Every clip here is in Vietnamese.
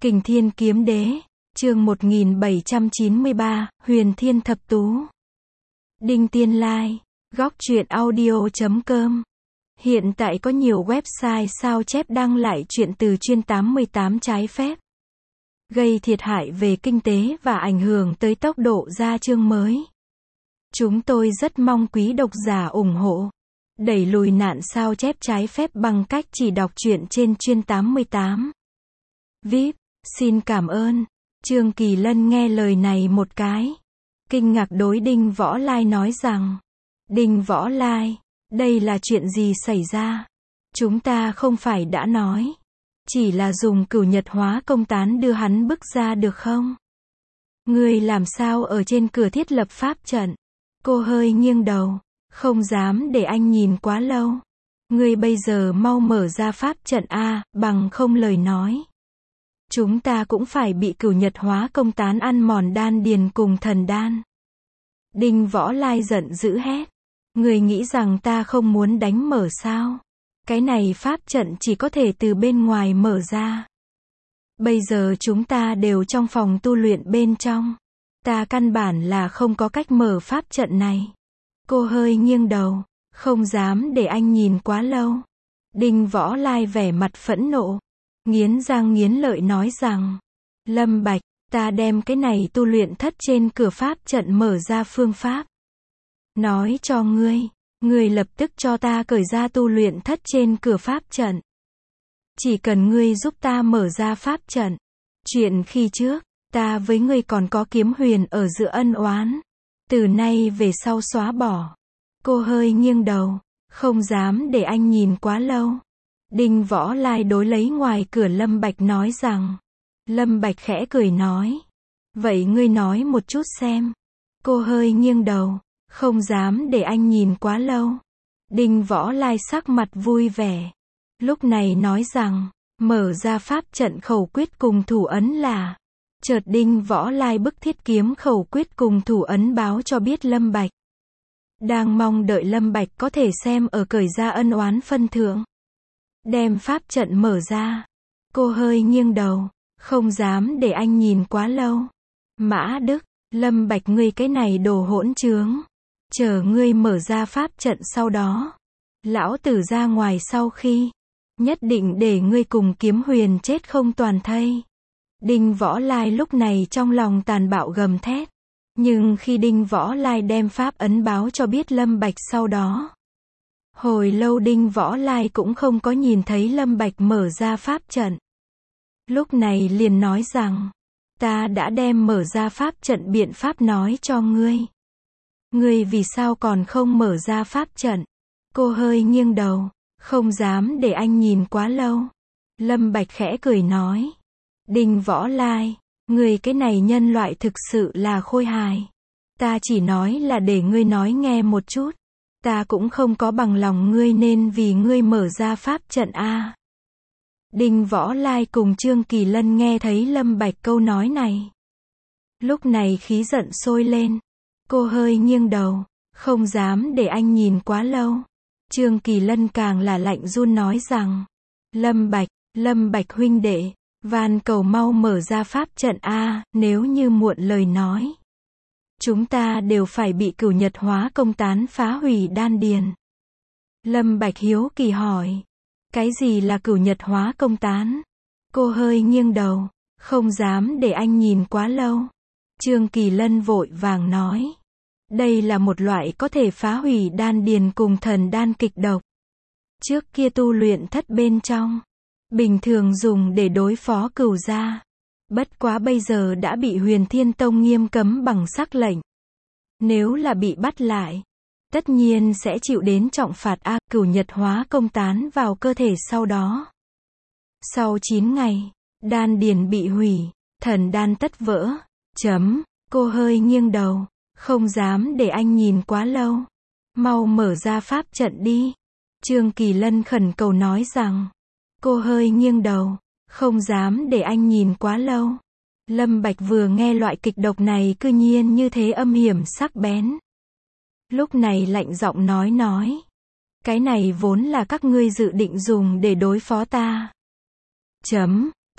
Kình Thiên Kiếm Đế, chương 1793, Huyền Thiên Thập Tú. Đinh Tiên Lai, góc truyện audio.com. Hiện tại có nhiều website sao chép đăng lại truyện từ chuyên 88 trái phép, gây thiệt hại về kinh tế và ảnh hưởng tới tốc độ ra chương mới. Chúng tôi rất mong quý độc giả ủng hộ, đẩy lùi nạn sao chép trái phép bằng cách chỉ đọc truyện trên chuyên 88. VIP, xin cảm ơn. Trương Kỳ Lân nghe lời này một cái, kinh ngạc đối Đinh Võ Lai nói rằng, Đinh Võ Lai, đây là chuyện gì xảy ra? Chúng ta không phải đã nói, chỉ là dùng cửu nhật hóa công tán đưa hắn bức ra được không? Ngươi làm sao ở trên cửa thiết lập pháp trận? Cô hơi nghiêng đầu, không dám để anh nhìn quá lâu. Ngươi bây giờ mau mở ra pháp trận a, bằng không lời nói, chúng ta cũng phải bị cửu nhật hóa công tán ăn mòn đan điền cùng thần đan. Đinh Võ Lai giận dữ hét, ngươi nghĩ rằng ta không muốn đánh mở sao? Cái này pháp trận chỉ có thể từ bên ngoài mở ra. Bây giờ chúng ta đều trong phòng tu luyện bên trong, ta căn bản là không có cách mở pháp trận này. Cô hơi nghiêng đầu, không dám để anh nhìn quá lâu. Đinh Võ Lai vẻ mặt phẫn nộ, nghiến răng nghiến lợi nói rằng, Lâm Bạch, ta đem cái này tu luyện thất trên cửa pháp trận mở ra phương pháp. Nói cho ngươi lập tức cho ta cởi ra tu luyện thất trên cửa pháp trận. Chỉ cần ngươi giúp ta mở ra pháp trận. Chuyện khi trước, ta với ngươi còn có kiếm huyền ở giữa ân oán, từ nay về sau xóa bỏ. Cô hơi nghiêng đầu, không dám để anh nhìn quá lâu. Đinh Võ Lai đối lấy ngoài cửa Lâm Bạch nói rằng, Lâm Bạch khẽ cười nói, vậy ngươi nói một chút xem. Cô hơi nghiêng đầu, không dám để anh nhìn quá lâu. Đinh Võ Lai sắc mặt vui vẻ, lúc này nói rằng, mở ra pháp trận khẩu quyết cùng thủ ấn là. Chợt Đinh Võ Lai bức thiết kiếm khẩu quyết cùng thủ ấn báo cho biết Lâm Bạch. Đang mong đợi Lâm Bạch có thể xem ở cởi ra ân oán phân thượng. Đem pháp trận mở ra. Cô hơi nghiêng đầu, không dám để anh nhìn quá lâu. Mã Đức, Lâm Bạch ngươi cái này đồ hỗn trướng. Chờ ngươi mở ra pháp trận sau đó, lão tử ra ngoài sau khi, nhất định để ngươi cùng kiếm huyền chết không toàn thây. Đinh Võ Lai lúc này trong lòng tàn bạo gầm thét. Nhưng khi Đinh Võ Lai đem pháp ấn báo cho biết Lâm Bạch sau đó, hồi lâu Đinh Võ Lai cũng không có nhìn thấy Lâm Bạch mở ra pháp trận. Lúc này liền nói rằng, ta đã đem mở ra pháp trận biện pháp nói cho ngươi. Ngươi vì sao còn không mở ra pháp trận? Cô hơi nghiêng đầu, không dám để anh nhìn quá lâu. Lâm Bạch khẽ cười nói, Đinh Võ Lai, ngươi cái này nhân loại thực sự là khôi hài. Ta chỉ nói là để ngươi nói nghe một chút. Ta cũng không có bằng lòng ngươi nên vì ngươi mở ra pháp trận a. Đinh Võ Lai cùng Trương Kỳ Lân nghe thấy Lâm Bạch câu nói này, lúc này khí giận sôi lên. Cô hơi nghiêng đầu, không dám để anh nhìn quá lâu. Trương Kỳ Lân càng là lạnh run nói rằng, Lâm Bạch huynh đệ, van cầu mau mở ra pháp trận a, nếu như muộn lời nói, chúng ta đều phải bị cửu nhật hóa công tán phá hủy đan điền. Lâm Bạch hiếu kỳ hỏi, cái gì là cửu nhật hóa công tán? Cô hơi nghiêng đầu, không dám để anh nhìn quá lâu. Trương Kỳ Lân vội vàng nói, đây là một loại có thể phá hủy đan điền cùng thần đan kịch độc. Trước kia tu luyện thất bên trong, bình thường dùng để đối phó cửu gia. Bất quá bây giờ đã bị Huyền Thiên Tông nghiêm cấm bằng sắc lệnh. Nếu là bị bắt lại, tất nhiên sẽ chịu đến trọng phạt a. Cửu nhật hóa công tán vào cơ thể sau đó. Sau 9 ngày, đan điền bị hủy, thần đan tất vỡ. Cô hơi nghiêng đầu, không dám để anh nhìn quá lâu. Mau mở ra pháp trận đi. Trương Kỳ Lân khẩn cầu nói rằng. Cô hơi nghiêng đầu, không dám để anh nhìn quá lâu. Lâm Bạch vừa nghe loại kịch độc này cư nhiên như thế âm hiểm sắc bén. Lúc này lạnh giọng nói. Cái này vốn là các ngươi dự định dùng để đối phó ta.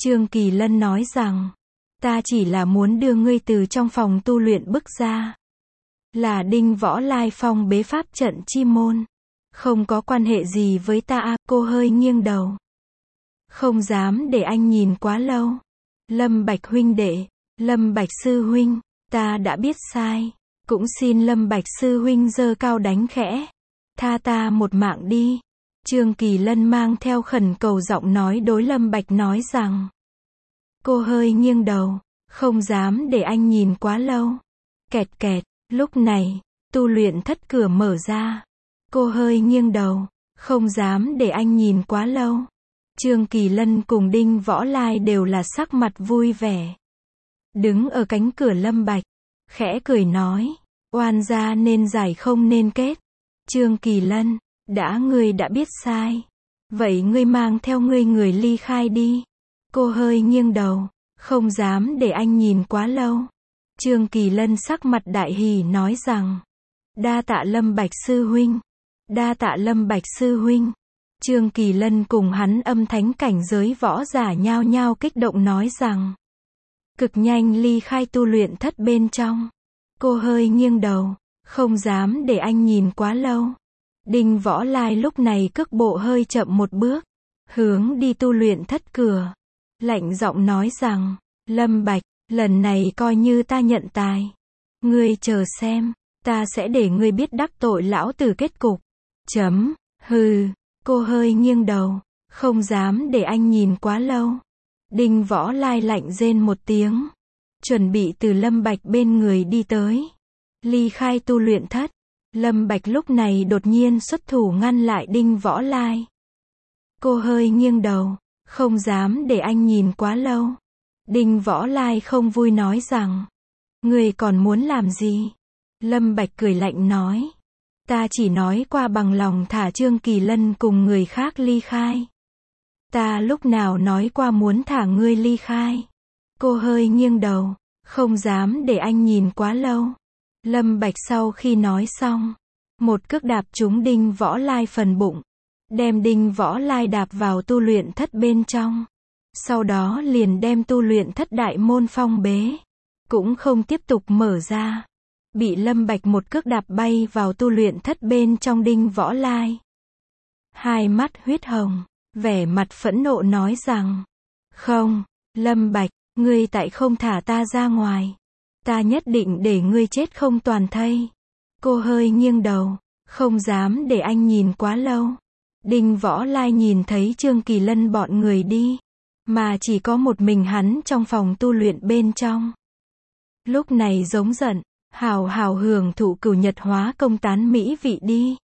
Trương Kỳ Lân nói rằng, ta chỉ là muốn đưa ngươi từ trong phòng tu luyện bước ra. Là Đinh Võ Lai phong bế pháp trận chi môn. Không có quan hệ gì với ta à, cô hơi nghiêng đầu. Không dám để anh nhìn quá lâu. Lâm Bạch huynh đệ, Lâm Bạch sư huynh, ta đã biết sai. Cũng xin Lâm Bạch sư huynh giơ cao đánh khẽ. Tha ta một mạng đi. Trương Kỳ Lân mang theo khẩn cầu giọng nói đối Lâm Bạch nói rằng. Cô hơi nghiêng đầu, không dám để anh nhìn quá lâu. Kẹt kẹt, lúc này, tu luyện thất cửa mở ra. Cô hơi nghiêng đầu, không dám để anh nhìn quá lâu. Trương Kỳ Lân cùng Đinh Võ Lai đều là sắc mặt vui vẻ. Đứng ở cánh cửa Lâm Bạch, khẽ cười nói, oan gia nên giải không nên kết. Trương Kỳ Lân, ngươi đã biết sai. Vậy ngươi mang theo ngươi người ly khai đi. Cô hơi nghiêng đầu, không dám để anh nhìn quá lâu. Trương Kỳ Lân sắc mặt đại hỉ nói rằng, đa tạ Lâm Bạch sư huynh. Đa tạ Lâm Bạch sư huynh. Trương Kỳ Lân cùng hắn âm thánh cảnh giới võ giả nhao nhao kích động nói rằng, cực nhanh ly khai tu luyện thất bên trong. Cô hơi nghiêng đầu, không dám để anh nhìn quá lâu. Đinh Võ Lai lúc này cước bộ hơi chậm một bước, hướng đi tu luyện thất cửa. Lạnh giọng nói rằng, Lâm Bạch, lần này coi như ta nhận tài. Ngươi chờ xem, ta sẽ để ngươi biết đắc tội lão tử kết cục. Hừ, cô hơi nghiêng đầu, không dám để anh nhìn quá lâu. Đinh Võ Lai lạnh rên một tiếng, chuẩn bị từ Lâm Bạch bên người đi tới. Ly khai tu luyện thất. Lâm Bạch lúc này đột nhiên xuất thủ ngăn lại Đinh Võ Lai. Cô hơi nghiêng đầu, không dám để anh nhìn quá lâu. Đinh Võ Lai không vui nói rằng, ngươi còn muốn làm gì? Lâm Bạch cười lạnh nói, ta chỉ nói qua bằng lòng thả Trương Kỳ Lân cùng người khác ly khai. Ta lúc nào nói qua muốn thả ngươi ly khai? Cô hơi nghiêng đầu, không dám để anh nhìn quá lâu. Lâm Bạch sau khi nói xong, một cước đạp trúng Đinh Võ Lai phần bụng, đem Đinh Võ Lai đạp vào tu luyện thất bên trong. Sau đó liền đem tu luyện thất đại môn phong bế, cũng không tiếp tục mở ra. Bị Lâm Bạch một cước đạp bay vào tu luyện thất bên trong Đinh Võ Lai. Hai mắt huyết hồng, vẻ mặt phẫn nộ nói rằng, không, Lâm Bạch, ngươi tại không thả ta ra ngoài. Ta nhất định để ngươi chết không toàn thây. Cô hơi nghiêng đầu, không dám để anh nhìn quá lâu. Đinh Võ Lai nhìn thấy Trương Kỳ Lân bọn người đi, mà chỉ có một mình hắn trong phòng tu luyện bên trong. Lúc này giống giận, hào hào hưởng thụ cửu nhật hóa công tán mỹ vị đi.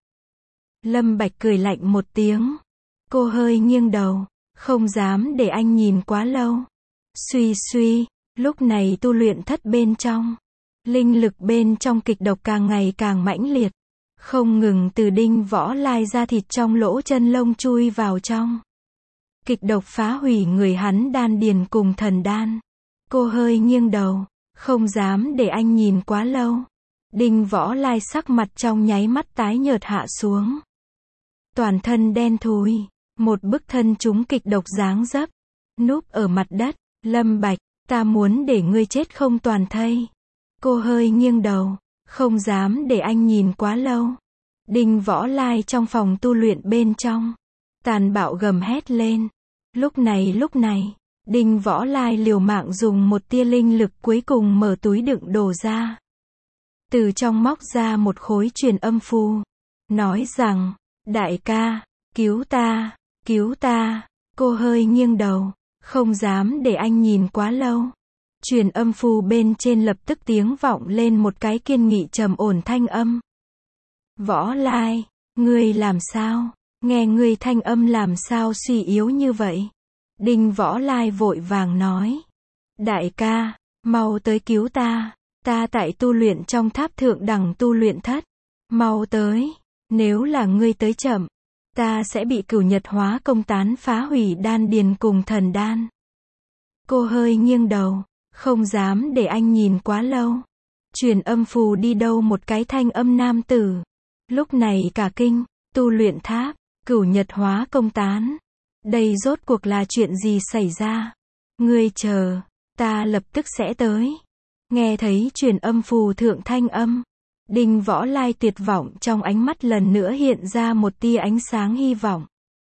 Lâm Bạch cười lạnh một tiếng. Cô hơi nghiêng đầu, không dám để anh nhìn quá lâu. Suy suy, lúc này tu luyện thất bên trong, linh lực bên trong kịch độc càng ngày càng mãnh liệt, không ngừng từ Đinh Võ Lai ra thịt trong lỗ chân lông chui vào trong. Kịch độc phá hủy người hắn đan điền cùng thần đan. Cô hơi nghiêng đầu, không dám để anh nhìn quá lâu. Đinh Võ Lai sắc mặt trong nháy mắt tái nhợt hạ xuống. Toàn thân đen thui, một bức thân trúng kịch độc dáng dấp, núp ở mặt đất. Lâm Bạch, ta muốn để ngươi chết không toàn thây. Cô hơi nghiêng đầu, không dám để anh nhìn quá lâu. Đinh Võ Lai trong phòng tu luyện bên trong, tàn bạo gầm hét lên. Lúc này, Đinh Võ Lai liều mạng dùng một tia linh lực cuối cùng mở túi đựng đồ ra. Từ trong móc ra một khối truyền âm phù, nói rằng, đại ca, cứu ta, cứu ta. Cô hơi nghiêng đầu, không dám để anh nhìn quá lâu. Truyền âm phù bên trên lập tức tiếng vọng lên một cái kiên nghị trầm ổn thanh âm. Võ Lai, ngươi làm sao? Nghe ngươi thanh âm làm sao suy yếu như vậy? Đinh Võ Lai vội vàng nói. Đại ca, mau tới cứu ta. Ta tại tu luyện trong tháp thượng đẳng tu luyện thất. Mau tới. Nếu là ngươi tới chậm, ta sẽ bị cửu nhật hóa công tán phá hủy đan điền cùng thần đan. Cô hơi nghiêng đầu, không dám để anh nhìn quá lâu. Truyền âm phù đi đâu một cái thanh âm nam tử. Lúc này cả kinh, tu luyện tháp, cửu nhật hóa công tán. Đây rốt cuộc là chuyện gì xảy ra? Ngươi chờ, ta lập tức sẽ tới. Nghe thấy truyền âm phù thượng thanh âm. Đinh Võ Lai tuyệt vọng trong ánh mắt lần nữa hiện ra một tia ánh sáng hy vọng.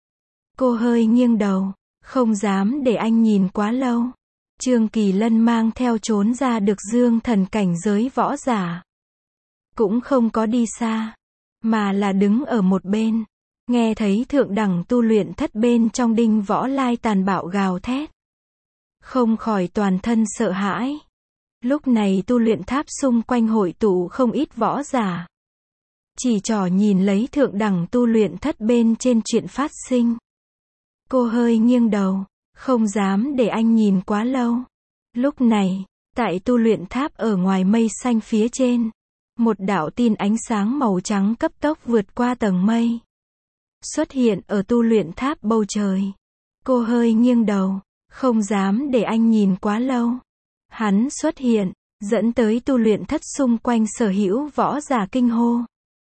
Cô hơi nghiêng đầu, không dám để anh nhìn quá lâu. Trương Kỳ Lân mang theo trốn ra được dương thần cảnh giới võ giả. Cũng không có đi xa, mà là đứng ở một bên. Nghe thấy thượng đẳng tu luyện thất bên trong Đinh Võ Lai tàn bạo gào thét. Không khỏi toàn thân sợ hãi. Lúc này tu luyện tháp xung quanh hội tụ không ít võ giả. Chỉ trỏ nhìn lấy thượng đẳng tu luyện thất bên trên chuyện phát sinh. Cô hơi nghiêng đầu, không dám để anh nhìn quá lâu. Lúc này, tại tu luyện tháp ở ngoài mây xanh phía trên, một đạo tin ánh sáng màu trắng cấp tốc vượt qua tầng mây. Xuất hiện ở tu luyện tháp bầu trời. Cô hơi nghiêng đầu, không dám để anh nhìn quá lâu. Hắn xuất hiện, dẫn tới tu luyện thất xung quanh sở hữu võ giả kinh hô.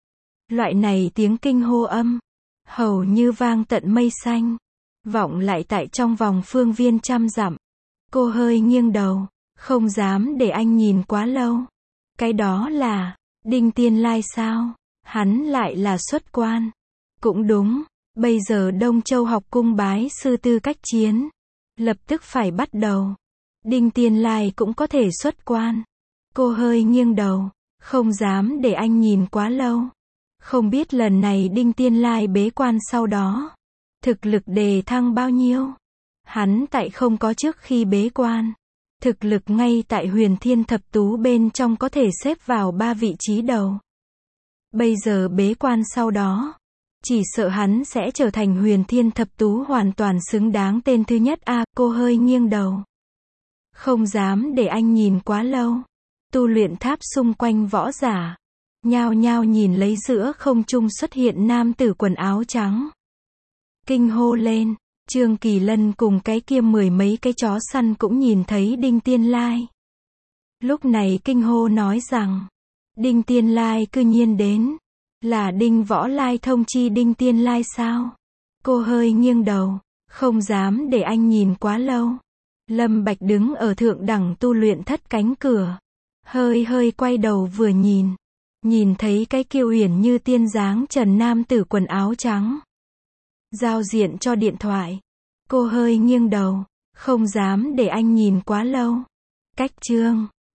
Loại này tiếng kinh hô âm, hầu như vang tận mây xanh, vọng lại tại trong vòng phương viên trăm dặm. Cô hơi nghiêng đầu, không dám để anh nhìn quá lâu. Cái đó là, Đinh Tiên Lai sao? Hắn lại là xuất quan. Cũng đúng, bây giờ Đông Châu học cung bái sư tư cách chiến. Lập tức phải bắt đầu. Đinh Tiên Lai cũng có thể xuất quan. Cô hơi nghiêng đầu, không dám để anh nhìn quá lâu. Không biết lần này Đinh Tiên Lai bế quan sau đó, thực lực đề thăng bao nhiêu? Hắn tại không có trước khi bế quan. Thực lực ngay tại Huyền Thiên Thập Tú bên trong có thể xếp vào 3 vị trí đầu. Bây giờ bế quan sau đó, chỉ sợ hắn sẽ trở thành Huyền Thiên Thập Tú hoàn toàn xứng đáng tên thứ nhất a. Cô hơi nghiêng đầu. Không dám để anh nhìn quá lâu. Tu luyện tháp xung quanh võ giả. Nhao nhao nhìn lấy giữa không trung xuất hiện nam tử quần áo trắng. Kinh hô lên. Trương Kỳ Lân cùng cái kia 10 mấy cái chó săn cũng nhìn thấy Đinh Tiên Lai. Lúc này kinh hô nói rằng, Đinh Tiên Lai cư nhiên đến. Là Đinh Võ Lai thông chi Đinh Tiên Lai sao? Cô hơi nghiêng đầu, không dám để anh nhìn quá lâu. Lâm Bạch đứng ở thượng đẳng tu luyện thất cánh cửa. Hơi quay đầu vừa nhìn. Nhìn thấy cái kiêu uyển như tiên dáng trần nam tử quần áo trắng. Giao diện cho điện thoại. Cô hơi nghiêng đầu, không dám để anh nhìn quá lâu. Cách chương